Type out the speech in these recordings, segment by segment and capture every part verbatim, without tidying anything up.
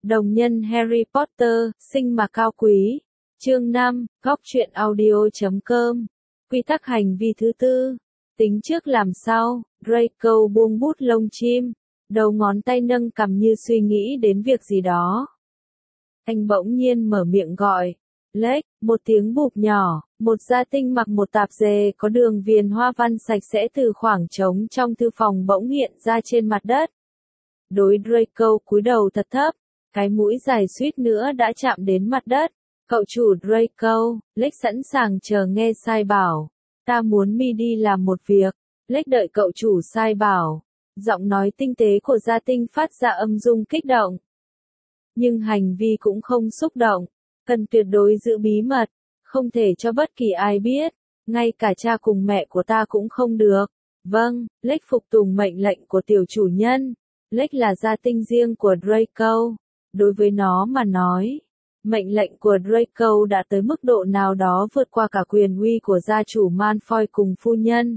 Đồng nhân Harry Potter, sinh mà cao quý. Chương năm, góc truyện audio chấm com. Quy tắc hành vi thứ tư. Tính trước làm sau. Draco buông bút lông chim. Đầu ngón tay nâng cằm như suy nghĩ đến việc gì đó. Anh bỗng nhiên mở miệng gọi. Lếch, một tiếng bụp nhỏ, một gia tinh mặc một tạp dề có đường viền hoa văn sạch sẽ từ khoảng trống trong thư phòng bỗng hiện ra trên mặt đất. Đối Draco cúi đầu thật thấp, cái mũi dài suýt nữa đã chạm đến mặt đất. Cậu chủ Draco, Lếch sẵn sàng chờ nghe sai bảo. Ta muốn mi đi làm một việc. Lếch đợi cậu chủ sai bảo. Giọng nói tinh tế của gia tinh phát ra âm dung kích động. Nhưng hành vi cũng không xúc động. Cần tuyệt đối giữ bí mật, không thể cho bất kỳ ai biết, ngay cả cha cùng mẹ của ta cũng không được. Vâng, Lếch phục tùng mệnh lệnh của tiểu chủ nhân. Lếch là gia tinh riêng của Draco. Đối với nó mà nói, mệnh lệnh của Draco đã tới mức độ nào đó vượt qua cả quyền uy của gia chủ Malfoy cùng phu nhân.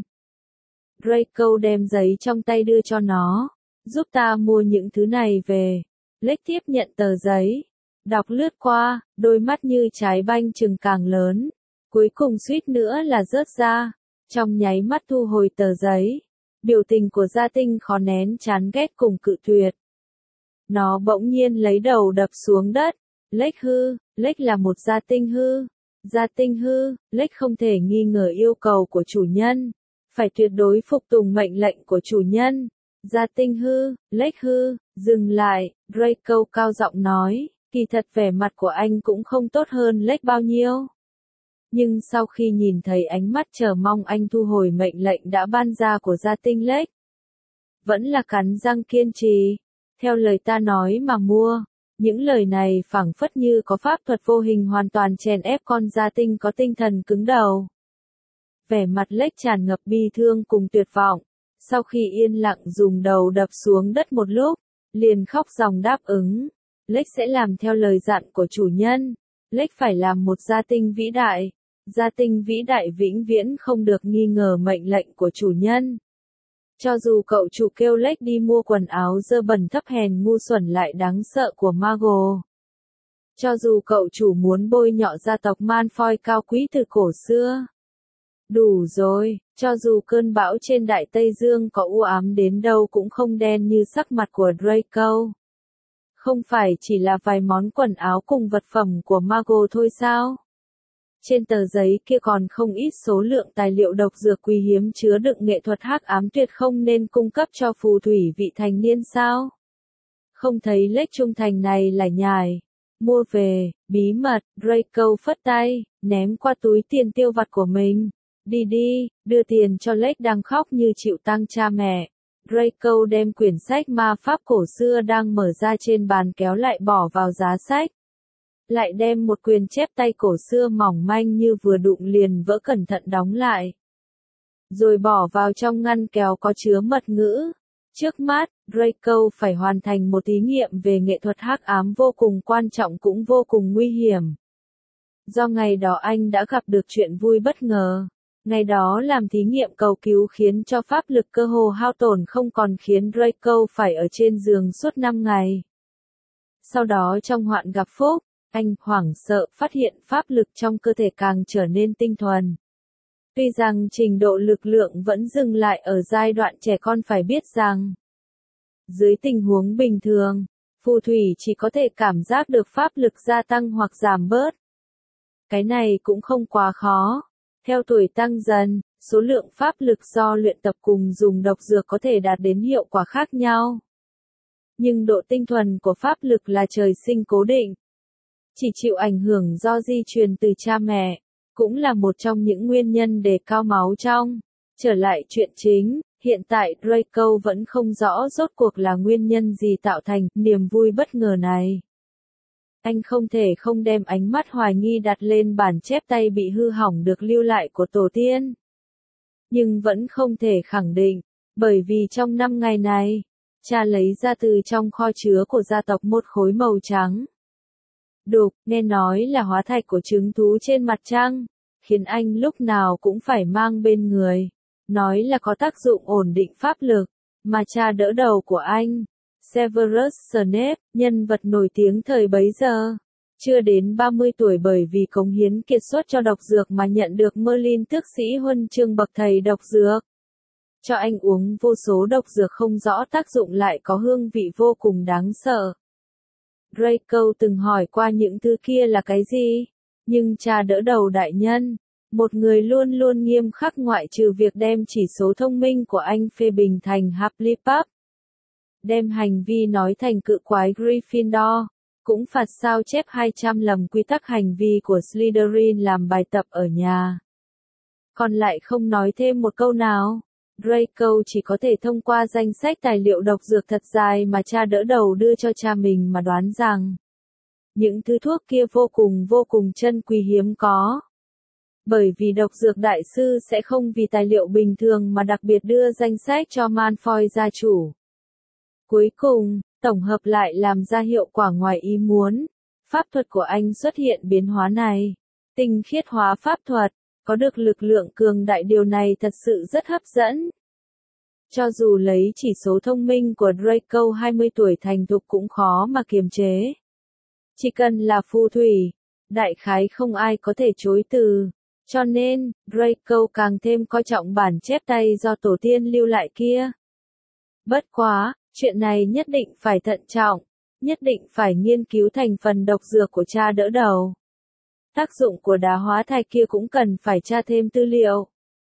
Draco đem giấy trong tay đưa cho nó. Giúp ta mua những thứ này về. Lếch tiếp nhận tờ giấy. Đọc lướt qua, đôi mắt như trái banh chừng càng lớn. Cuối cùng suýt nữa là rớt ra. Trong nháy mắt thu hồi tờ giấy. Biểu tình của gia tinh khó nén chán ghét cùng cự tuyệt. Nó bỗng nhiên lấy đầu đập xuống đất. Lếch hư, Lếch là một gia tinh hư. Gia tinh hư, Lếch không thể nghi ngờ yêu cầu của chủ nhân. Phải tuyệt đối phục tùng mệnh lệnh của chủ nhân. Gia tinh hư, Lếch hư, dừng lại, Draco cao giọng nói. Kỳ thật vẻ mặt của anh cũng không tốt hơn Lếch bao nhiêu. Nhưng sau khi nhìn thấy ánh mắt chờ mong anh thu hồi mệnh lệnh đã ban ra của gia tinh Lếch, vẫn là cắn răng kiên trì. Theo lời ta nói mà mua. Những lời này phảng phất như có pháp thuật vô hình hoàn toàn chèn ép con gia tinh có tinh thần cứng đầu. Vẻ mặt Lếch tràn ngập bi thương cùng tuyệt vọng. Sau khi yên lặng dùng đầu đập xuống đất một lúc, liền khóc ròng đáp ứng. Lếch sẽ làm theo lời dặn của chủ nhân. Lếch phải làm một gia tinh vĩ đại. Gia tinh vĩ đại vĩnh viễn không được nghi ngờ mệnh lệnh của chủ nhân. Cho dù cậu chủ kêu Lếch đi mua quần áo dơ bẩn thấp hèn ngu xuẩn lại đáng sợ của Mago. Cho dù cậu chủ muốn bôi nhọ gia tộc Malfoy cao quý từ cổ xưa. Đủ rồi, cho dù cơn bão trên Đại Tây Dương có u ám đến đâu cũng không đen như sắc mặt của Draco. Không phải chỉ là vài món quần áo cùng vật phẩm của Mago thôi sao? Trên tờ giấy kia còn không ít số lượng tài liệu độc dược quý hiếm chứa đựng nghệ thuật hắc ám tuyệt không nên cung cấp cho phù thủy vị thành niên sao? Không thấy Lếch trung thành này là nhài. Mua về, bí mật, Draco phất tay, ném qua túi tiền tiêu vặt của mình. Đi đi, đưa tiền cho Lếch đang khóc như chịu tang cha mẹ. Draco đem quyển sách ma pháp cổ xưa đang mở ra trên bàn kéo lại bỏ vào giá sách. Lại đem một quyền chép tay cổ xưa mỏng manh như vừa đụng liền vỡ cẩn thận đóng lại. Rồi bỏ vào trong ngăn kéo có chứa mật ngữ. Trước mắt, Draco phải hoàn thành một thí nghiệm về nghệ thuật hắc ám vô cùng quan trọng cũng vô cùng nguy hiểm. Do ngày đó anh đã gặp được chuyện vui bất ngờ. Ngày đó làm thí nghiệm cầu cứu khiến cho pháp lực cơ hồ hao tổn không còn khiến Draco phải ở trên giường suốt năm ngày. Sau đó trong hoạn gặp phúc, anh hoảng sợ phát hiện pháp lực trong cơ thể càng trở nên tinh thuần. Tuy rằng trình độ lực lượng vẫn dừng lại ở giai đoạn trẻ con phải biết rằng, dưới tình huống bình thường, phù thủy chỉ có thể cảm giác được pháp lực gia tăng hoặc giảm bớt. Cái này cũng không quá khó. Theo tuổi tăng dần, số lượng pháp lực do luyện tập cùng dùng độc dược có thể đạt đến hiệu quả khác nhau. Nhưng độ tinh thuần của pháp lực là trời sinh cố định. Chỉ chịu ảnh hưởng do di truyền từ cha mẹ, cũng là một trong những nguyên nhân đề cao máu trong. Trở lại chuyện chính, hiện tại Draco vẫn không rõ rốt cuộc là nguyên nhân gì tạo thành niềm vui bất ngờ này. Anh không thể không đem ánh mắt hoài nghi đặt lên bản chép tay bị hư hỏng được lưu lại của tổ tiên. Nhưng vẫn không thể khẳng định, bởi vì trong năm ngày này, cha lấy ra từ trong kho chứa của gia tộc một khối màu trắng. Đục, nghe nói là hóa thạch của trứng thú trên mặt trăng, khiến anh lúc nào cũng phải mang bên người. Nói là có tác dụng ổn định pháp lực, mà cha đỡ đầu của anh. Severus Snape, nhân vật nổi tiếng thời bấy giờ, chưa đến ba mươi tuổi bởi vì cống hiến kiệt xuất cho độc dược mà nhận được Merlin tước sĩ huân chương bậc thầy độc dược. Cho anh uống vô số độc dược không rõ tác dụng lại có hương vị vô cùng đáng sợ. Draco từng hỏi qua những thứ kia là cái gì, nhưng cha đỡ đầu đại nhân, một người luôn luôn nghiêm khắc ngoại trừ việc đem chỉ số thông minh của anh phê bình thành Hufflepuff, đem hành vi nói thành cự quái Gryffindor, cũng phạt sao chép hai trăm lầm quy tắc hành vi của Slytherin làm bài tập ở nhà. Còn lại không nói thêm một câu nào. Draco chỉ có thể thông qua danh sách tài liệu độc dược thật dài mà cha đỡ đầu đưa cho cha mình mà đoán rằng những thứ thuốc kia vô cùng vô cùng chân quý hiếm có. Bởi vì độc dược đại sư sẽ không vì tài liệu bình thường mà đặc biệt đưa danh sách cho Malfoy gia chủ. Cuối cùng, tổng hợp lại làm ra hiệu quả ngoài ý muốn. Pháp thuật của anh xuất hiện biến hóa này. Tinh khiết hóa pháp thuật, có được lực lượng cường đại, điều này thật sự rất hấp dẫn. Cho dù lấy chỉ số thông minh của Draco hai mươi tuổi thành thục cũng khó mà kiềm chế. Chỉ cần là phù thủy, đại khái không ai có thể chối từ. Cho nên, Draco càng thêm coi trọng bản chép tay do tổ tiên lưu lại kia. Bất quá, chuyện này nhất định phải thận trọng, nhất định phải nghiên cứu thành phần độc dược của cha đỡ đầu. Tác dụng của đá hóa thạch kia cũng cần phải tra thêm tư liệu.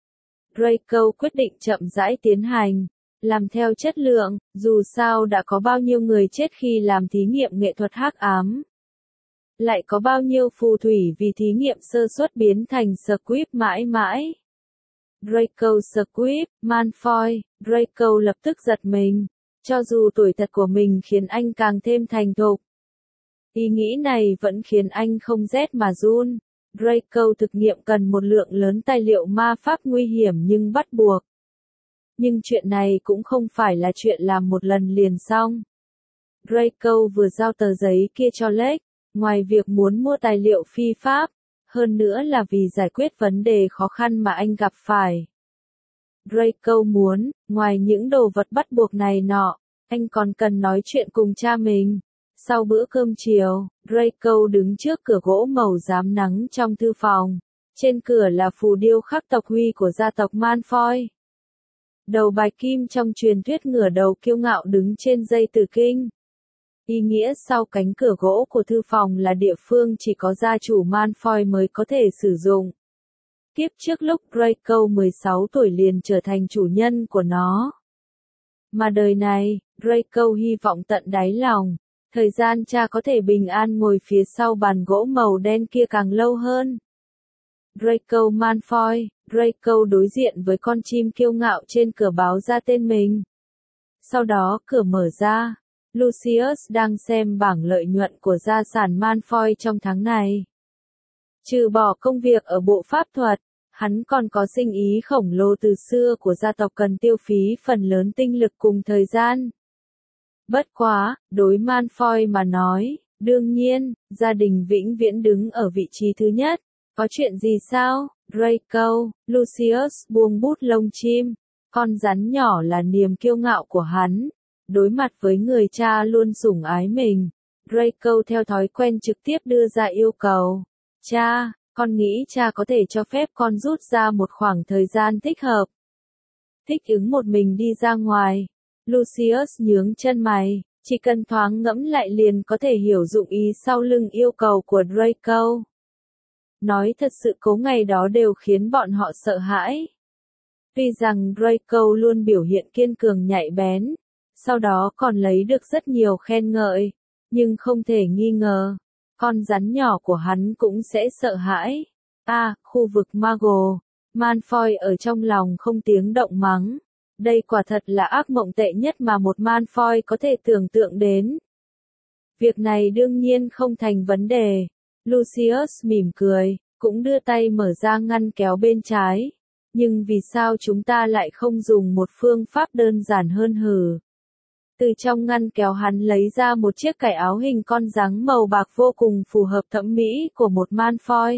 Draco quyết định chậm rãi tiến hành, làm theo chất lượng, dù sao đã có bao nhiêu người chết khi làm thí nghiệm nghệ thuật hắc ám. Lại có bao nhiêu phù thủy vì thí nghiệm sơ suất biến thành Squib mãi mãi. Draco Squib, Malfoy, Draco lập tức giật mình, cho dù tuổi thật của mình khiến anh càng thêm thành thục. Ý nghĩ này vẫn khiến anh không rét mà run. Draco thực nghiệm cần một lượng lớn tài liệu ma pháp nguy hiểm nhưng bắt buộc. Nhưng chuyện này cũng không phải là chuyện làm một lần liền xong. Draco vừa giao tờ giấy kia cho Lex, ngoài việc muốn mua tài liệu phi pháp, hơn nữa là vì giải quyết vấn đề khó khăn mà anh gặp phải. Draco muốn, ngoài những đồ vật bắt buộc này nọ, anh còn cần nói chuyện cùng cha mình. Sau bữa cơm chiều, Draco đứng trước cửa gỗ màu rám nắng trong thư phòng. Trên cửa là phù điêu khắc tộc huy của gia tộc Malfoy. Đầu bạch kim trong truyền thuyết ngửa đầu kiêu ngạo đứng trên dây tử kinh. Ý nghĩa sau cánh cửa gỗ của thư phòng là địa phương chỉ có gia chủ Malfoy mới có thể sử dụng. Kiếp trước lúc Draco mười sáu tuổi liền trở thành chủ nhân của nó. Mà đời này, Draco hy vọng tận đáy lòng, thời gian cha có thể bình an ngồi phía sau bàn gỗ màu đen kia càng lâu hơn. Draco Malfoy, Draco đối diện với con chim kiêu ngạo trên cửa báo ra tên mình. Sau đó cửa mở ra, Lucius đang xem bảng lợi nhuận của gia sản Malfoy trong tháng này. Trừ bỏ công việc ở bộ pháp thuật, hắn còn có sinh ý khổng lồ từ xưa của gia tộc cần tiêu phí phần lớn tinh lực cùng thời gian. Bất quá, đối Malfoy mà nói, đương nhiên, gia đình vĩnh viễn đứng ở vị trí thứ nhất. Có chuyện gì sao, Draco? Lucius buông bút lông chim. Con rắn nhỏ là niềm kiêu ngạo của hắn. Đối mặt với người cha luôn sủng ái mình, Draco theo thói quen trực tiếp đưa ra yêu cầu. Cha, con nghĩ cha có thể cho phép con rút ra một khoảng thời gian thích hợp. Thích ứng một mình đi ra ngoài. Lucius nhướng chân mày, chỉ cần thoáng ngẫm lại liền có thể hiểu dụng ý sau lưng yêu cầu của Draco. Nói thật sự cố ngày đó đều khiến bọn họ sợ hãi. Tuy rằng Draco luôn biểu hiện kiên cường nhạy bén, sau đó còn lấy được rất nhiều khen ngợi, nhưng không thể nghi ngờ, con rắn nhỏ của hắn cũng sẽ sợ hãi. À, khu vực Muggle, Malfoy ở trong lòng không tiếng động mắng. Đây quả thật là ác mộng tệ nhất mà một Malfoy có thể tưởng tượng đến. Việc này đương nhiên không thành vấn đề. Lucius mỉm cười, cũng đưa tay mở ra ngăn kéo bên trái. Nhưng vì sao chúng ta lại không dùng một phương pháp đơn giản hơn hử? Từ trong ngăn kéo hắn lấy ra một chiếc cải áo hình con giáng màu bạc vô cùng phù hợp thẩm mỹ của một Malfoy.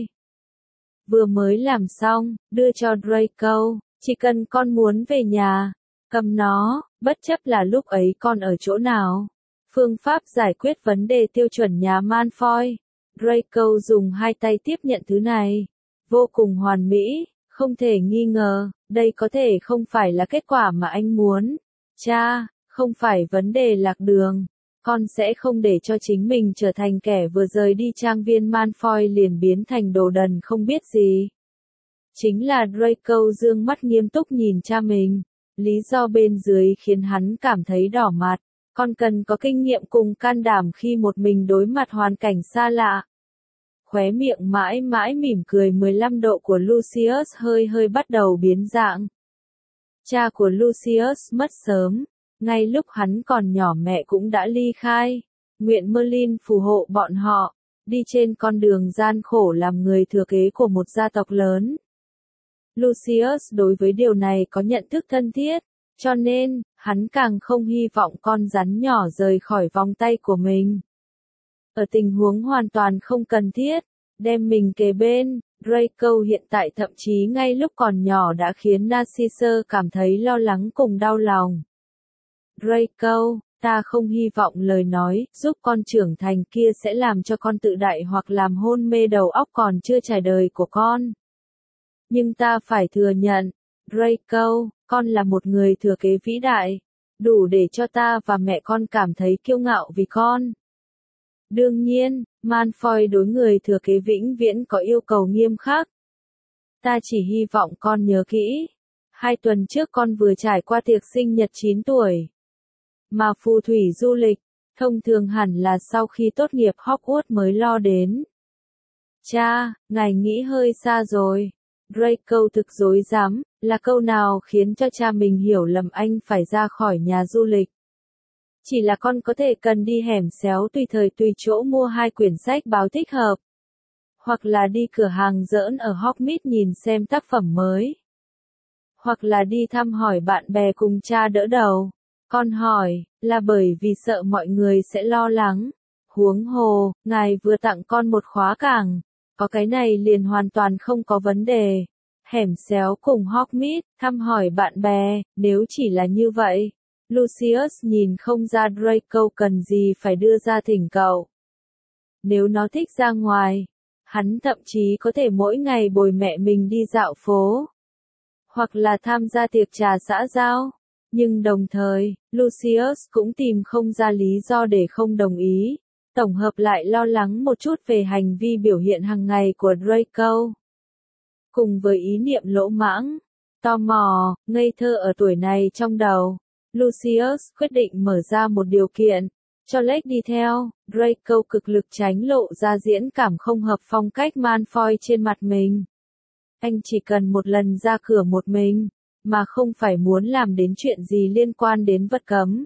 Vừa mới làm xong, đưa cho Draco, chỉ cần con muốn về nhà, cầm nó, bất chấp là lúc ấy con ở chỗ nào. Phương pháp giải quyết vấn đề tiêu chuẩn nhà Malfoy. Draco dùng hai tay tiếp nhận thứ này. Vô cùng hoàn mỹ, không thể nghi ngờ, đây có thể không phải là kết quả mà anh muốn. Cha, không phải vấn đề lạc đường. Con sẽ không để cho chính mình trở thành kẻ vừa rời đi trang viên Malfoy liền biến thành đồ đần không biết gì. Chính là Draco dương mắt nghiêm túc nhìn cha mình. Lý do bên dưới khiến hắn cảm thấy đỏ mặt. Con cần có kinh nghiệm cùng can đảm khi một mình đối mặt hoàn cảnh xa lạ. Khóe miệng mãi mãi mỉm cười mười lăm độ của Lucius hơi hơi bắt đầu biến dạng. Cha của Lucius mất sớm. Ngay lúc hắn còn nhỏ mẹ cũng đã ly khai. Nguyện Merlin phù hộ bọn họ, đi trên con đường gian khổ làm người thừa kế của một gia tộc lớn. Lucius đối với điều này có nhận thức thân thiết, cho nên, hắn càng không hy vọng con rắn nhỏ rời khỏi vòng tay của mình. Ở tình huống hoàn toàn không cần thiết, đem mình kề bên, Draco hiện tại thậm chí ngay lúc còn nhỏ đã khiến Narcissus cảm thấy lo lắng cùng đau lòng. Draco, ta không hy vọng lời nói giúp con trưởng thành kia sẽ làm cho con tự đại hoặc làm hôn mê đầu óc còn chưa trải đời của con. Nhưng ta phải thừa nhận, Draco, con là một người thừa kế vĩ đại, đủ để cho ta và mẹ con cảm thấy kiêu ngạo vì con. Đương nhiên, Malfoy đối người thừa kế vĩnh viễn có yêu cầu nghiêm khắc. Ta chỉ hy vọng con nhớ kỹ. Hai tuần trước con vừa trải qua tiệc sinh nhật chín tuổi. Mà phù thủy du lịch, thông thường hẳn là sau khi tốt nghiệp Hogwarts mới lo đến. Cha, ngài nghĩ hơi xa rồi. Draco thực dối dám, là câu nào khiến cho cha mình hiểu lầm anh phải ra khỏi nhà du lịch. Chỉ là con có thể cần đi hẻm xéo tùy thời tùy chỗ mua hai quyển sách báo thích hợp. Hoặc là đi cửa hàng giỡn ở Hogsmeade nhìn xem tác phẩm mới. Hoặc là đi thăm hỏi bạn bè cùng cha đỡ đầu. Con hỏi, là bởi vì sợ mọi người sẽ lo lắng. Huống hồ, ngài vừa tặng con một khóa cảng. Có cái này liền hoàn toàn không có vấn đề. Hẻm xéo cùng Hogsmeade, thăm hỏi bạn bè, nếu chỉ là như vậy. Lucius nhìn không ra Draco cần gì phải đưa ra thỉnh cầu. Nếu nó thích ra ngoài, hắn thậm chí có thể mỗi ngày bồi mẹ mình đi dạo phố. Hoặc là tham gia tiệc trà xã giao. Nhưng đồng thời, Lucius cũng tìm không ra lý do để không đồng ý. Tổng hợp lại lo lắng một chút về hành vi biểu hiện hàng ngày của Draco. Cùng với ý niệm lỗ mãng, tò mò, ngây thơ ở tuổi này trong đầu, Lucius quyết định mở ra một điều kiện, cho Lệch đi theo. Draco cực lực tránh lộ ra diễn cảm không hợp phong cách Malfoy trên mặt mình. Anh chỉ cần một lần ra cửa một mình, mà không phải muốn làm đến chuyện gì liên quan đến vật cấm.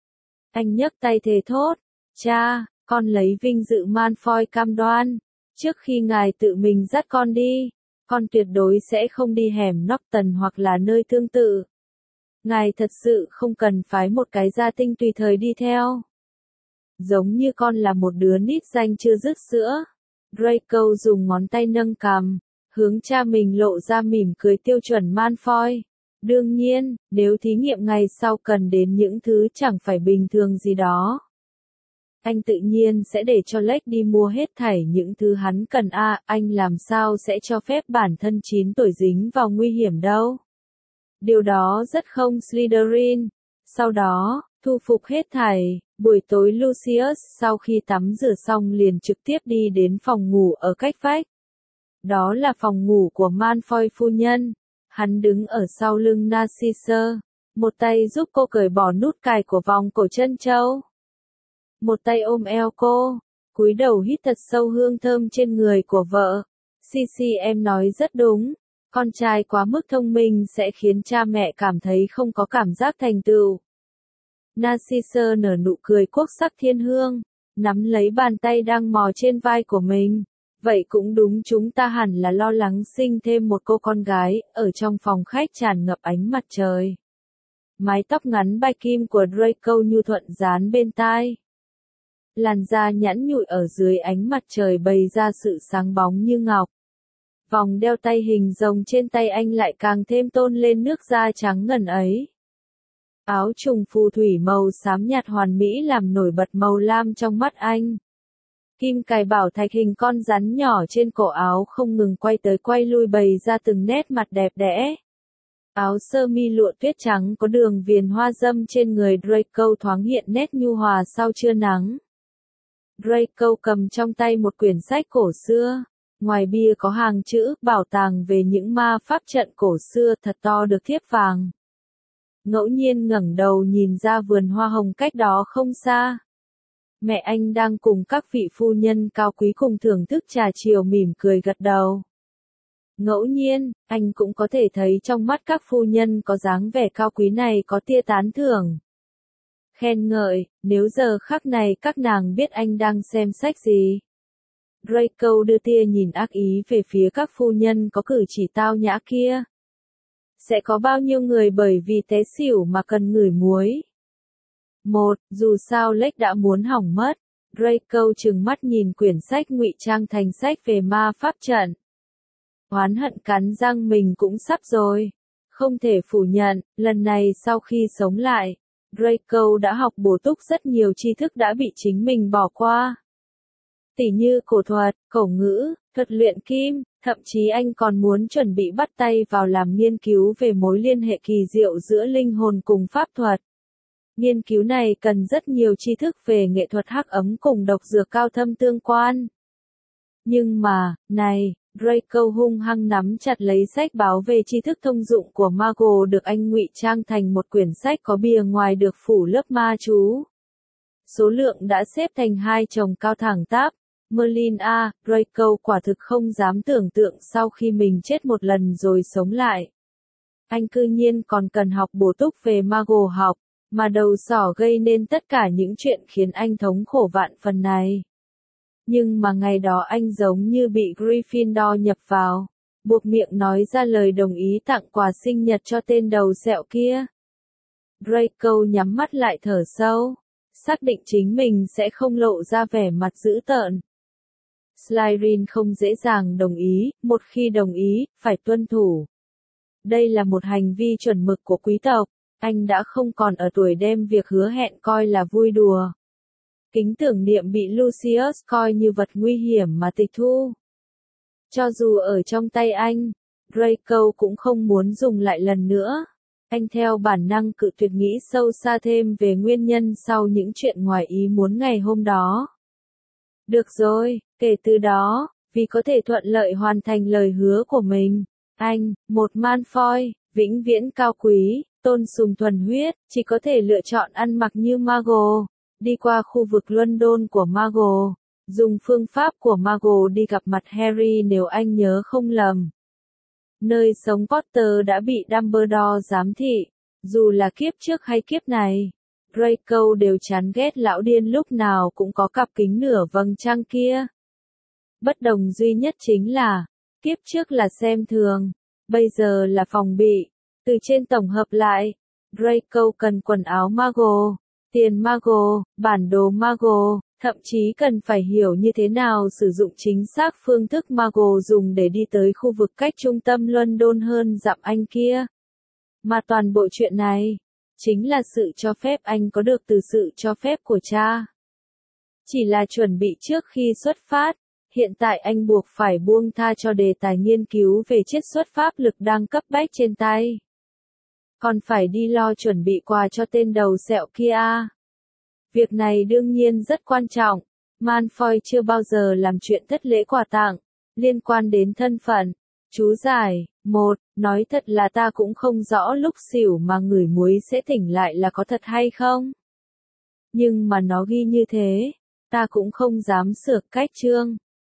Anh nhấc tay thề thốt, cha, con lấy vinh dự Malfoy cam đoan, trước khi ngài tự mình dắt con đi, con tuyệt đối sẽ không đi hẻm Norton hoặc là nơi tương tự. Ngài thật sự không cần phái một cái gia tinh tùy thời đi theo. Giống như con là một đứa nít danh chưa dứt sữa. Draco dùng ngón tay nâng cằm, hướng cha mình lộ ra mỉm cười tiêu chuẩn Malfoy. Đương nhiên, nếu thí nghiệm ngày sau cần đến những thứ chẳng phải bình thường gì đó. Anh tự nhiên sẽ để cho Lệch đi mua hết thảy những thứ hắn cần a, à, anh làm sao sẽ cho phép bản thân chín tuổi dính vào nguy hiểm đâu. Điều đó rất không Slytherin. Sau đó, thu phục hết thảy, buổi tối Lucius sau khi tắm rửa xong liền trực tiếp đi đến phòng ngủ ở cách vách. Đó là phòng ngủ của Malfoy phu nhân. Hắn đứng ở sau lưng Narcissus, một tay giúp cô cởi bỏ nút cài của vòng cổ chân châu. Một tay ôm eo cô, cúi đầu hít thật sâu hương thơm trên người của vợ. Cici em nói rất đúng, con trai quá mức thông minh sẽ khiến cha mẹ cảm thấy không có cảm giác thành tựu. Narcissus nở nụ cười quốc sắc thiên hương, nắm lấy bàn tay đang mò trên vai của mình. Vậy cũng đúng, chúng ta hẳn là lo lắng sinh thêm một cô con gái, ở trong phòng khách tràn ngập ánh mặt trời. Mái tóc ngắn bạch kim của Draco nhu thuận dán bên tai. Làn da nhẵn nhụi ở dưới ánh mặt trời bày ra sự sáng bóng như ngọc. Vòng đeo tay hình rồng trên tay anh lại càng thêm tôn lên nước da trắng ngần ấy. Áo trùng phù thủy màu xám nhạt hoàn mỹ làm nổi bật màu lam trong mắt anh. Kim cài bảo thạch hình con rắn nhỏ trên cổ áo không ngừng quay tới quay lui bày ra từng nét mặt đẹp đẽ. Áo sơ mi lụa tuyết trắng có đường viền hoa dâm trên người Draco thoáng hiện nét nhu hòa sau trưa nắng. Draco cầm trong tay một quyển sách cổ xưa. Ngoài bìa có hàng chữ bảo tàng về những ma pháp trận cổ xưa thật to được thiếp vàng. Ngẫu nhiên ngẩng đầu nhìn ra vườn hoa hồng cách đó không xa. Mẹ anh đang cùng các vị phu nhân cao quý cùng thưởng thức trà chiều mỉm cười gật đầu. Ngẫu nhiên, anh cũng có thể thấy trong mắt các phu nhân có dáng vẻ cao quý này có tia tán thưởng. Khen ngợi, nếu giờ khắc này các nàng biết anh đang xem sách gì. Draco đưa tia nhìn ác ý về phía các phu nhân có cử chỉ tao nhã kia. Sẽ có bao nhiêu người bởi vì té xỉu mà cần ngửi muối. Một, dù sao Lake đã muốn hỏng mất. Draco trừng mắt nhìn quyển sách ngụy trang thành sách về ma pháp trận. Oán hận cắn răng mình cũng sắp rồi. Không thể phủ nhận, lần này sau khi sống lại, Draco đã học bổ túc rất nhiều tri thức đã bị chính mình bỏ qua. Tỉ như cổ thuật, cổ ngữ, thuật luyện kim, thậm chí anh còn muốn chuẩn bị bắt tay vào làm nghiên cứu về mối liên hệ kỳ diệu giữa linh hồn cùng pháp thuật. Nghiên cứu này cần rất nhiều tri thức về nghệ thuật hắc ấm cùng độc dược cao thâm tương quan. Nhưng mà, này, Draco hung hăng nắm chặt lấy sách báo về tri thức thông dụng của Mago được anh ngụy trang thành một quyển sách có bìa ngoài được phủ lớp ma chú. Số lượng đã xếp thành hai chồng cao thẳng tắp. Merlin a, Draco quả thực không dám tưởng tượng sau khi mình chết một lần rồi sống lại. Anh cư nhiên còn cần học bổ túc về Mago học, mà đầu sỏ gây nên tất cả những chuyện khiến anh thống khổ vạn phần này. Nhưng mà ngày đó anh giống như bị Gryffindor nhập vào, buộc miệng nói ra lời đồng ý tặng quà sinh nhật cho tên đầu sẹo kia. Draco nhắm mắt lại thở sâu, xác định chính mình sẽ không lộ ra vẻ mặt dữ tợn. Slytherin không dễ dàng đồng ý, một khi đồng ý, phải tuân thủ. Đây là một hành vi chuẩn mực của quý tộc, anh đã không còn ở tuổi đem việc hứa hẹn coi là vui đùa. Kính tưởng niệm bị Lucius coi như vật nguy hiểm mà tịch thu. Cho dù ở trong tay anh, Draco cũng không muốn dùng lại lần nữa. Anh theo bản năng cự tuyệt nghĩ sâu xa thêm về nguyên nhân sau những chuyện ngoài ý muốn ngày hôm đó. Được rồi, kể từ đó, vì có thể thuận lợi hoàn thành lời hứa của mình, anh, một Malfoy, vĩnh viễn cao quý, tôn sùng thuần huyết, chỉ có thể lựa chọn ăn mặc như Mago, đi qua khu vực London của Mago, dùng phương pháp của Mago đi gặp mặt Harry nếu anh nhớ không lầm. Nơi sống Potter đã bị Dumbledore giám thị, dù là kiếp trước hay kiếp này. Draco đều chán ghét lão điên lúc nào cũng có cặp kính nửa vầng trăng kia. Bất đồng duy nhất chính là, kiếp trước là xem thường, bây giờ là phòng bị. Từ trên tổng hợp lại, Draco cần quần áo Mago, tiền Mago, bản đồ Mago, thậm chí cần phải hiểu như thế nào sử dụng chính xác phương thức Mago dùng để đi tới khu vực cách trung tâm London hơn dặm anh kia. Mà toàn bộ chuyện này, chính là sự cho phép anh có được từ sự cho phép của cha. Chỉ là chuẩn bị trước khi xuất phát, hiện tại anh buộc phải buông tha cho đề tài nghiên cứu về chiết xuất pháp lực đang cấp bách trên tay. Còn phải đi lo chuẩn bị quà cho tên đầu sẹo kia. Việc này đương nhiên rất quan trọng, Malfoy chưa bao giờ làm chuyện thất lễ quà tặng, liên quan đến thân phận. Chú giải, một, nói thật là ta cũng không rõ lúc xỉu mà ngửi muối sẽ tỉnh lại là có thật hay không. Nhưng mà nó ghi như thế, ta cũng không dám sửa cách chương.